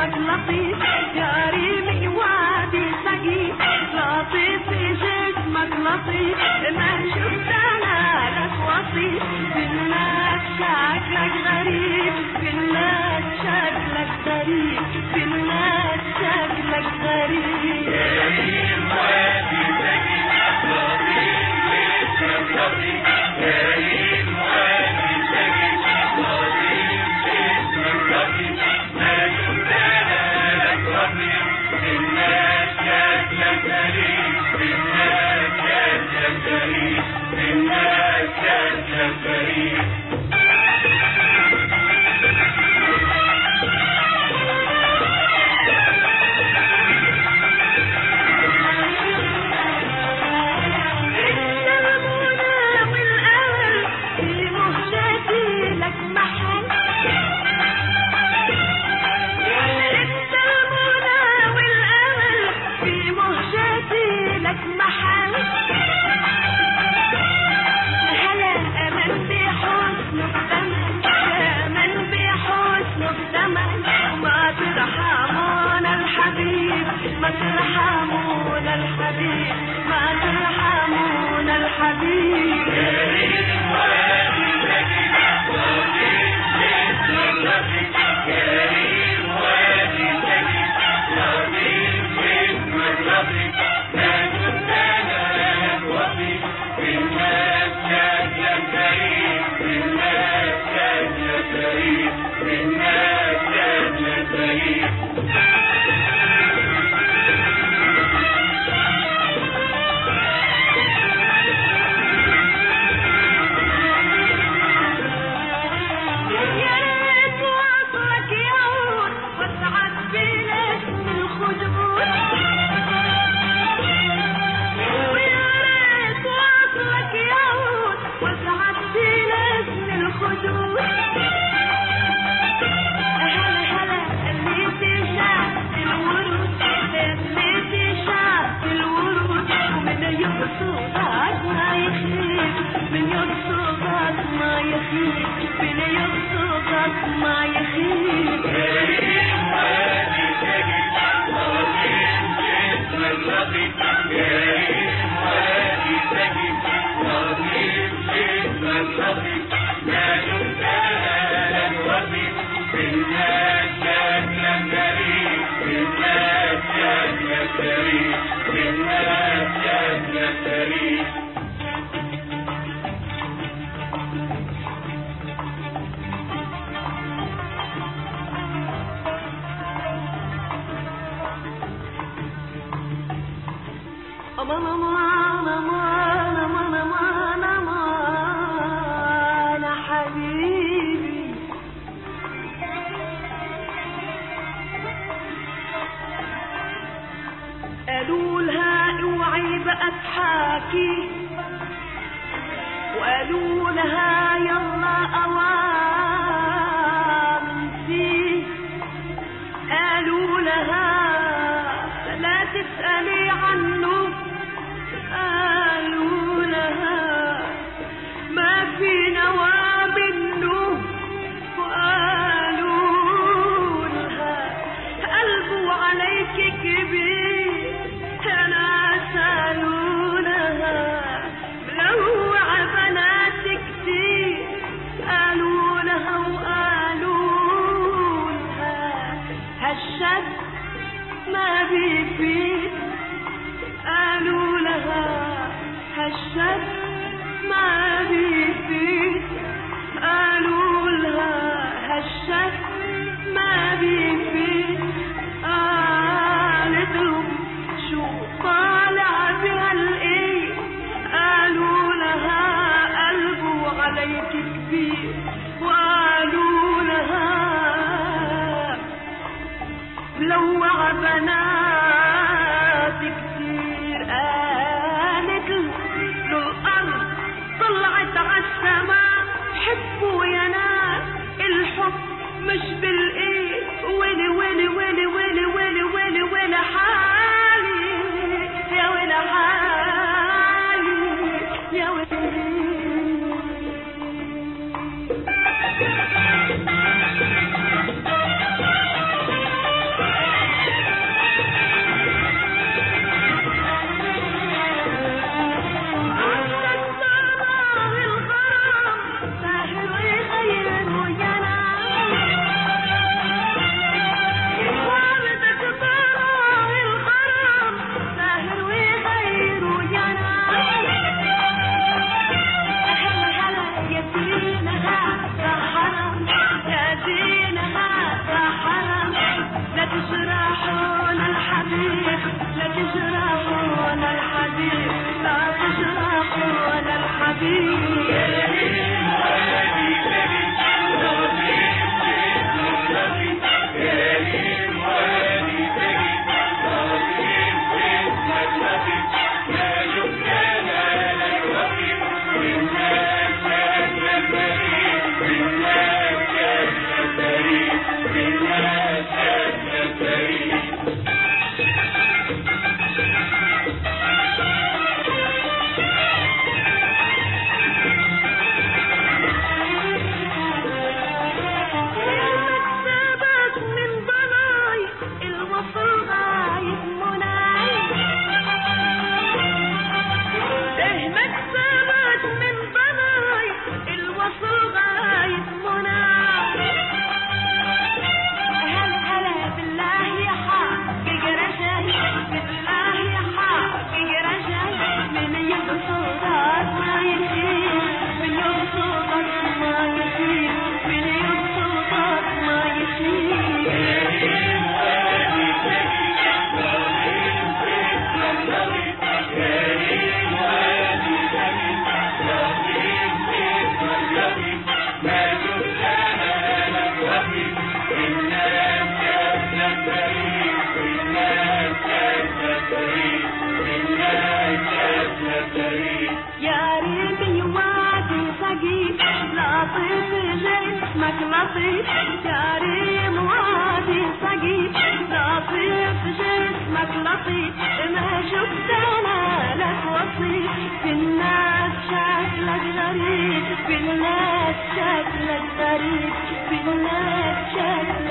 جسمك لطيف يا ريمي وادي سقيف لطيف جسمك لطيف ما شفت انا لك وصيف بالناس شكلك غريب بالناس شكلك غريب بالناس شكلك غريب يا ريم وادي سقيف لطيف جسمك لطيف يا ريم وادي سقيف لطيف جسمك لطيف ما شفت انا لك وصيف بالناس شكلك غريب بالناس شكلك غريب بالناس شكلك غريب ما ترحمون الحبيب ما ترحمون الحبيب يا ريم وادي سقيف لطيف جسمك لطيف يا ريم وادي سقيف لطيف جسمك لطيف ما شفت انا لك وصيف بالناس شكلك غريب بالناس شكلك غريب بالناس شكلك غريب ما يخيب يا ريم وادي سقيف لطيف جسمك لطيف يا ريم وادي سقيف لطيف جسمك لطيف ما شفت انا لك وصيف بالناس شكلك غريب بالناس شكلك غريب بالناس شكلك غريب امان امان امان امان امان امان حبيبي قالوا لها اوعي بقى تحاكي وقالوا لها يلا اوامتي قالوا لها لا تسألي عنه قالوا لها ما في نوى منه وقالوا لها قلبه عليك كبير انا سألوا لها ملوع بنات كتير قالوا لها وقالوا لها هالشد ما بيفيد قالوا لها هالشد ما بيفيد قالوا لها هالشد ما بيفيد قالت لهم شو طالع بهالايه قالوا لها قلبه عليك كبير وقالوا لها ملوع بنات كتير قالت له الارض طلعت عالسماء حبوا يا ناس الحب مش بالايد ويلي ويلي ويلي ويلي ويلي ويلي ويلي حالي يا ويلي حالي يا ويلي لطيف كريم وادي صقيل لطيف جسمك لطيف ما شفت انا لك وصيف في الناس شكلك غريب في الناس شكلك غريب في الناس شكلك